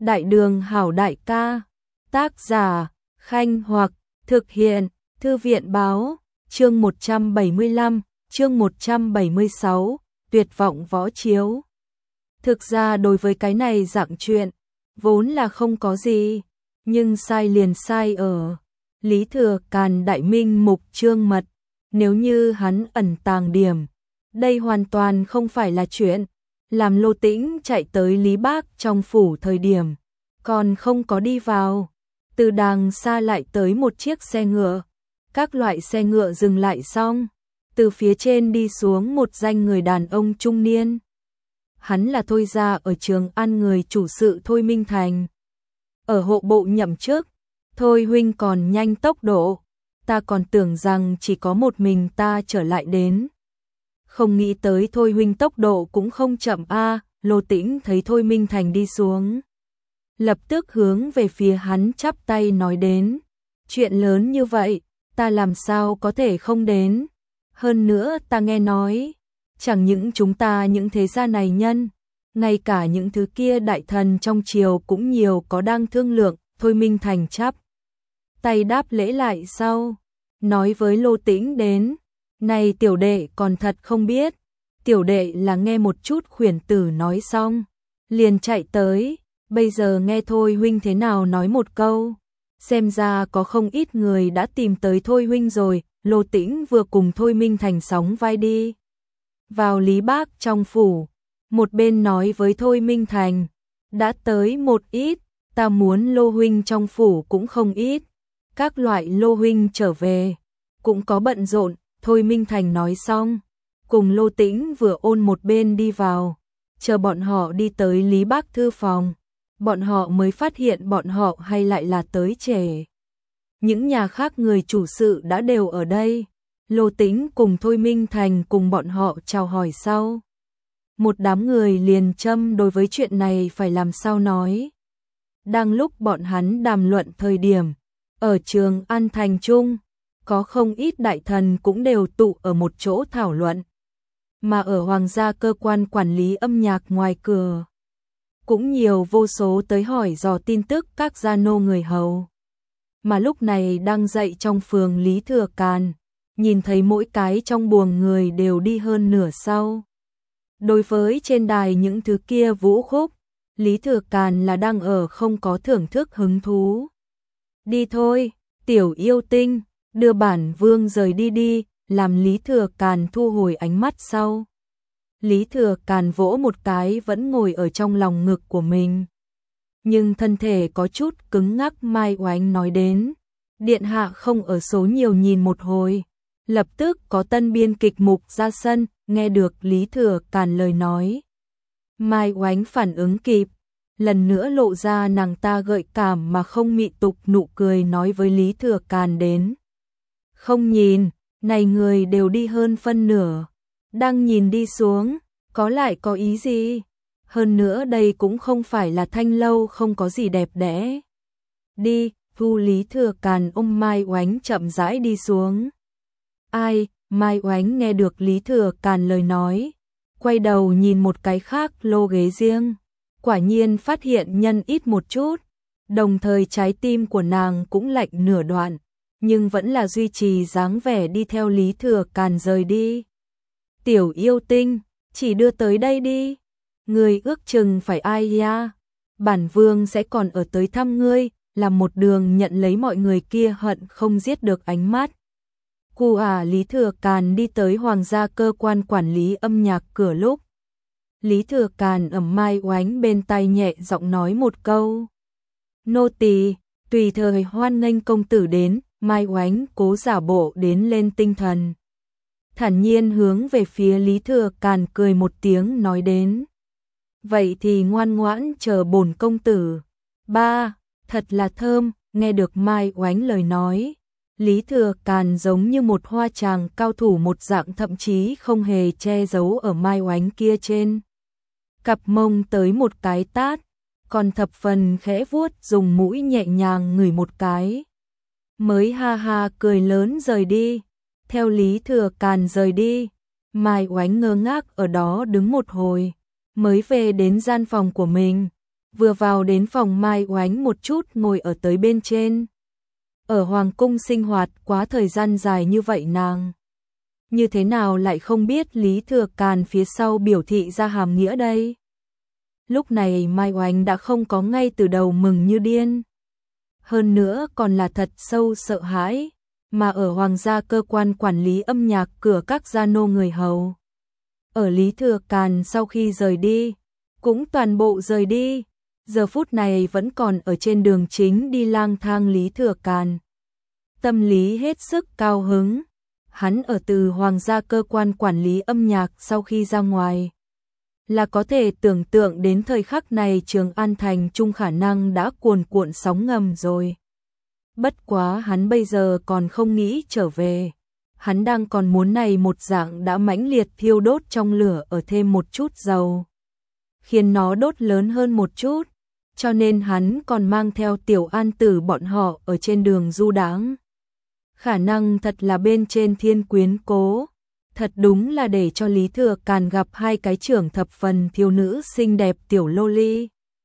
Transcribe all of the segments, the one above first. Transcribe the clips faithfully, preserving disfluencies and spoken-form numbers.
Đại đường hảo đại ca. Tác giả, Khanh Hoặc, thực hiện, Thư viện báo, chương một trăm bảy mươi lăm, chương một trăm bảy mươi sáu, tuyệt vọng võ chiếu. Thực ra đối với cái này dạng chuyện, vốn là không có gì, nhưng sai liền sai ở Lý Thừa Càn đại minh mục trương mật, nếu như hắn ẩn tàng điểm, đây hoàn toàn không phải là chuyện. Làm Lô Tĩnh chạy tới Lý Bác trong phủ thời điểm, còn không có đi vào, từ đàng xa lại tới một chiếc xe ngựa, các loại xe ngựa dừng lại xong, từ phía trên đi xuống một danh người đàn ông trung niên. Hắn là Thôi gia ở Trường An người chủ sự Thôi Minh Thành. Ở hộ bộ nhậm chức, Thôi huynh còn nhanh tốc độ, ta còn tưởng rằng chỉ có một mình ta trở lại đến. Không nghĩ tới Thôi huynh tốc độ cũng không chậm a. Lô Tĩnh thấy Thôi Minh Thành đi xuống, lập tức hướng về phía hắn chắp tay nói đến, chuyện lớn như vậy, ta làm sao có thể không đến. Hơn nữa ta nghe nói, chẳng những chúng ta những thế gia này nhân, ngay cả những thứ kia đại thần trong triều cũng nhiều có đang thương lượng. Thôi Minh Thành chắp tay đáp lễ lại sau, nói với Lô Tĩnh đến, này tiểu đệ còn thật không biết, tiểu đệ là nghe một chút khuyển tử nói xong, liền chạy tới, bây giờ nghe Thôi huynh thế nào nói một câu, xem ra có không ít người đã tìm tới Thôi huynh rồi. Lô Tĩnh vừa cùng Thôi Minh Thành sóng vai đi vào Lý Bác trong phủ, một bên nói với Thôi Minh Thành, đã tới một ít, ta muốn Lô huynh trong phủ cũng không ít, các loại Lô huynh trở về, cũng có bận rộn. Thôi Minh Thành nói xong, cùng Lô Tĩnh vừa ôn một bên đi vào, chờ bọn họ đi tới Lý Bác thư phòng, bọn họ mới phát hiện bọn họ hay lại là tới trễ. Những nhà khác người chủ sự đã đều ở đây, Lô Tĩnh cùng Thôi Minh Thành cùng bọn họ chào hỏi sau. Một đám người liền châm đối với chuyện này phải làm sao nói. Đang lúc bọn hắn đàm luận thời điểm, ở Trường An thành trung, có không ít đại thần cũng đều tụ ở một chỗ thảo luận. Mà ở Hoàng gia cơ quan quản lý âm nhạc ngoài cửa, cũng nhiều vô số tới hỏi dò tin tức các gia nô người hầu. Mà lúc này đang dậy trong phường Lý Thừa Càn, nhìn thấy mỗi cái trong buồng người đều đi hơn nửa sau. Đối với trên đài những thứ kia vũ khúc, Lý Thừa Càn là đang ở không có thưởng thức hứng thú. Đi thôi, tiểu yêu tinh, đưa bản vương rời đi đi, làm Lý Thừa Càn thu hồi ánh mắt sau. Lý Thừa Càn vỗ một cái vẫn ngồi ở trong lòng ngực của mình. Nhưng thân thể có chút cứng ngắc. Mai Oánh nói đến, điện hạ không ở số nhiều nhìn một hồi. Lập tức có tân biên kịch mục ra sân, nghe được Lý Thừa Càn lời nói. Mai Oánh phản ứng kịp, lần nữa lộ ra nàng ta gợi cảm mà không mị tục nụ cười nói với Lý Thừa Càn đến. Không nhìn, này người đều đi hơn phân nửa, đang nhìn đi xuống, có lại có ý gì? Hơn nữa đây cũng không phải là thanh lâu không có gì đẹp đẽ. Đi, thu Lý Thừa Càn ôm Mai Oánh chậm rãi đi xuống. Ai? Mai Oánh nghe được Lý Thừa Càn lời nói, quay đầu nhìn một cái khác lô ghế riêng, quả nhiên phát hiện nhân ít một chút, đồng thời trái tim của nàng cũng lạnh nửa đoạn, nhưng vẫn là duy trì dáng vẻ đi theo Lý Thừa Càn rời đi. Tiểu yêu tinh, chỉ đưa tới đây đi, người ước chừng phải ai ya, bản vương sẽ còn ở tới thăm ngươi, làm một đường nhận lấy mọi người kia hận không giết được ánh mắt. Cu à. Lý Thừa Càn đi tới Hoàng gia cơ quan quản lý âm nhạc cửa lúc, Lý Thừa Càn ẩm Mai Oánh bên tai nhẹ giọng nói một câu. Nô tỳ tùy thời hoan nghênh công tử đến. Mai Oánh cố giả bộ đến lên tinh thần, thản nhiên hướng về phía Lý Thừa Càn cười một tiếng nói đến. Vậy thì ngoan ngoãn chờ bổn công tử. Ba, thật là thơm. Nghe được Mai Oánh lời nói, Lý Thừa Càn giống như một hoa tràng cao thủ một dạng, thậm chí không hề che giấu ở Mai Oánh kia trên cặp mông tới một cái tát, còn thập phần khẽ vuốt dùng mũi nhẹ nhàng ngửi một cái, mới ha ha cười lớn rời đi. Theo Lý Thừa Càn rời đi, Mai Oánh ngơ ngác ở đó đứng một hồi, mới về đến gian phòng của mình. vừa vào đến phòng Mai Oánh một chút ngồi ở tới bên trên. Ở Hoàng cung sinh hoạt quá thời gian dài như vậy nàng. Như thế nào lại không biết Lý Thừa Càn phía sau biểu thị ra hàm nghĩa đây? Lúc này Mai Oánh đã không có ngay từ đầu mừng như điên. Hơn nữa còn là thật sâu sợ hãi, mà ở Hoàng gia cơ quan quản lý âm nhạc cửa các gia nô người hầu. Ở Lý Thừa Càn sau khi rời đi, cũng toàn bộ rời đi, giờ phút này vẫn còn ở trên đường chính đi lang thang Lý Thừa Càn. Tâm lý hết sức cao hứng, hắn ở từ Hoàng gia cơ quan quản lý âm nhạc sau khi ra ngoài. Là có thể tưởng tượng đến thời khắc này Trường An Thành Trung khả năng đã cuồn cuộn sóng ngầm rồi. Bất quá hắn bây giờ còn không nghĩ trở về. Hắn đang còn muốn này một dạng đã mãnh liệt thiêu đốt trong lửa ở thêm một chút dầu. Khiến nó đốt lớn hơn một chút. Cho nên hắn còn mang theo Tiểu An Tử bọn họ ở trên đường du đãng. Khả năng thật là bên trên thiên quyến cố. Thật đúng là để cho Lý Thừa Càn gặp hai cái trưởng thập phần thiếu nữ xinh đẹp tiểu loli.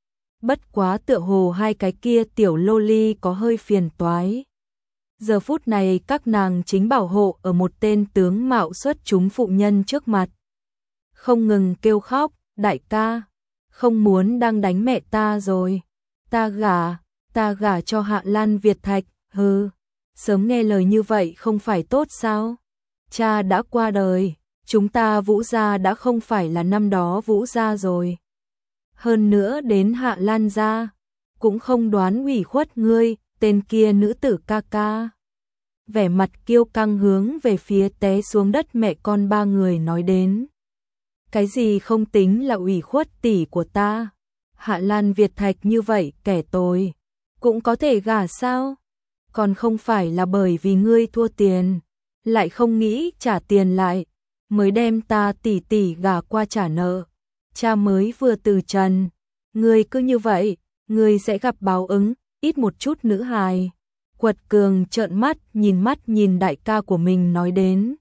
Bất quá tựa hồ hai cái kia tiểu loli có hơi phiền toái. Giờ phút này các nàng chính bảo hộ ở một tên tướng mạo xuất chúng phụ nhân trước mặt. Không ngừng kêu khóc, đại ca, không muốn đang đánh mẹ ta rồi. Ta gả, ta gả cho Hạ Lan Việt Thạch, hừ, sớm nghe lời như vậy không phải tốt sao? Cha đã qua đời, chúng ta Vũ gia đã không phải là năm đó Vũ gia rồi. Hơn nữa đến Hạ Lan gia, cũng không đoán ủy khuất ngươi, tên kia nữ tử ca ca. Vẻ mặt kiêu căng hướng về phía té xuống đất mẹ con ba người nói đến. Cái gì không tính là ủy khuất tỷ của ta? Hạ Lan Việt Thạch như vậy kẻ tồi, cũng có thể gả sao? Còn không phải là bởi vì ngươi thua tiền, lại không nghĩ trả tiền lại, mới đem ta tỷ tỷ gả qua trả nợ. Cha mới vừa từ trần, ngươi cứ như vậy, ngươi sẽ gặp báo ứng, ít một chút nữ hài. Quật Cường trợn mắt nhìn mắt nhìn đại ca của mình nói đến.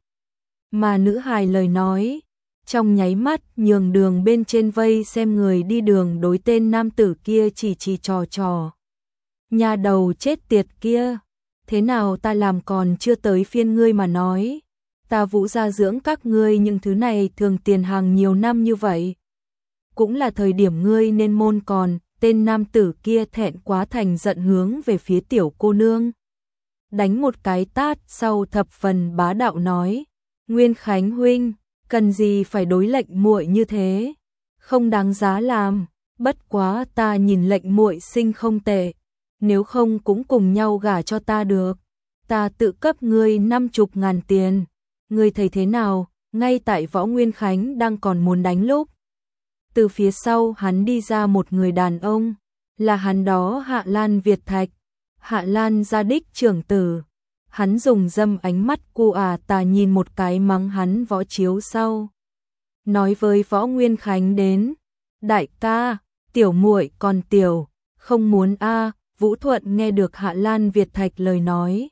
Mà nữ hài lời nói, trong nháy mắt nhường đường bên trên vây xem người đi đường đối tên nam tử kia chỉ chỉ trò trò. Nhà đầu chết tiệt kia, thế nào ta làm còn chưa tới phiên ngươi mà nói. Ta Vũ gia dưỡng các ngươi những thứ này thường tiền hàng nhiều năm như vậy. Cũng là thời điểm ngươi nên môn còn, tên nam tử kia thẹn quá thành giận hướng về phía tiểu cô nương. Đánh một cái tát sau thập phần bá đạo nói, Nguyên Khánh huynh, cần gì phải đối lệnh muội như thế, không đáng giá làm, bất quá ta nhìn lệnh muội sinh không tệ, nếu không cũng cùng nhau gả cho ta được, ta tự cấp ngươi năm chục ngàn tiền, ngươi thấy thế nào? Ngay tại Võ Nguyên Khánh đang còn muốn đánh lúc, từ phía sau hắn đi ra một người đàn ông, là hắn đó Hạ Lan Việt Thạch, Hạ Lan gia đích trưởng tử. Hắn dùng dâm ánh mắt cu à tà nhìn một cái mắng hắn Võ Chiếu sau. Nói với Võ Nguyên Khánh đến, đại ca, tiểu muội còn tiểu, không muốn a. Vũ Thuận nghe được Hạ Lan Việt Thạch lời nói.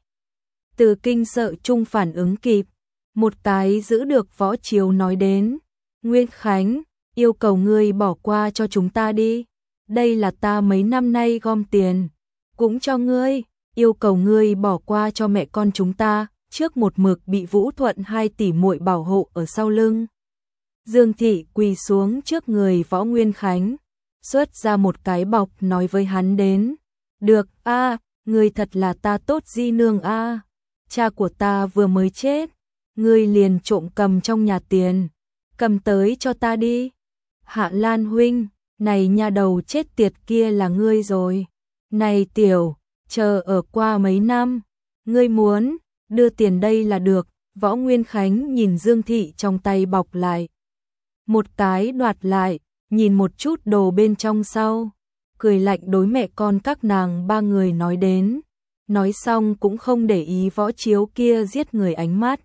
Từ kinh sợ chung phản ứng kịp, một cái giữ được Võ Chiếu nói đến, Nguyên Khánh, yêu cầu ngươi bỏ qua cho chúng ta đi, đây là ta mấy năm nay gom tiền, cũng cho ngươi, yêu cầu ngươi bỏ qua cho mẹ con chúng ta, trước một mực bị Vũ Thuận hai tỷ muội bảo hộ ở sau lưng. Dương Thị quỳ xuống trước người Võ Nguyên Khánh, xuất ra một cái bọc nói với hắn đến, được a, à, ngươi thật là ta tốt di nương a, à. Cha của ta vừa mới chết, ngươi liền trộm cầm trong nhà tiền, cầm tới cho ta đi. Hạ Lan huynh, này nhà đầu chết tiệt kia là ngươi rồi. Này tiểu, chờ ở qua mấy năm, ngươi muốn, đưa tiền đây là được. Võ Nguyên Khánh nhìn Dương Thị trong tay bọc lại. Một cái đoạt lại, nhìn một chút đồ bên trong sau. Cười lạnh đối mẹ con các nàng ba người nói đến. Nói xong cũng không để ý Võ Chiếu kia giết người ánh mắt.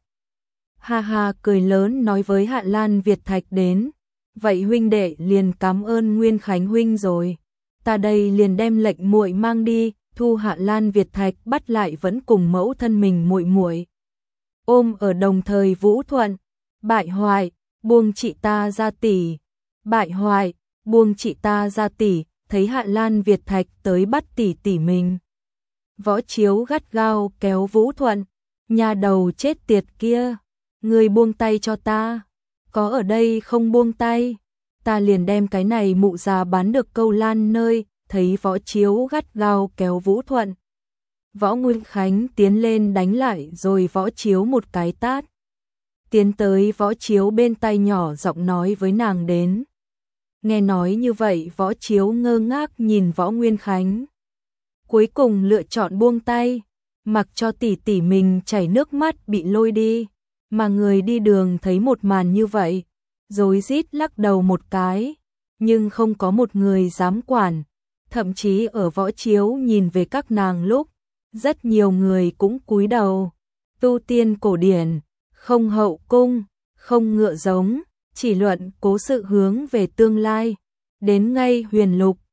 Ha ha cười lớn nói với Hạ Lan Việt Thạch đến. Vậy huynh đệ liền cảm ơn Nguyên Khánh huynh rồi. Ta đây liền đem lệnh muội mang đi, thu Hạ Lan Việt Thạch bắt lại vẫn cùng mẫu thân mình muội muội. Ôm ở đồng thời Vũ Thuận, bại hoại, buông chị ta ra tỷ, bại hoại, buông chị ta ra tỷ, thấy Hạ Lan Việt Thạch tới bắt tỷ tỷ mình. Võ Chiếu gắt gao kéo Vũ Thuận, nhà đầu chết tiệt kia, người buông tay cho ta, có ở đây không buông tay, ta liền đem cái này mụ già bán được Câu Lan nơi. Thấy Võ Chiếu gắt gao kéo Vũ Thuận, Võ Nguyên Khánh tiến lên đánh lại rồi Võ Chiếu một cái tát. Tiến tới Võ Chiếu bên tay nhỏ giọng nói với nàng đến. Nghe nói như vậy Võ Chiếu ngơ ngác nhìn Võ Nguyên Khánh. Cuối cùng lựa chọn buông tay, mặc cho tỷ tỷ mình chảy nước mắt bị lôi đi. Mà người đi đường thấy một màn như vậy, rối rít lắc đầu một cái, nhưng không có một người dám quản. Thậm chí ở Võ Chiếu nhìn về các nàng lúc, rất nhiều người cũng cúi đầu. Tu tiên cổ điển, không hậu cung, không ngựa giống, chỉ luận cố sự hướng về tương lai. Đến ngay huyền lục,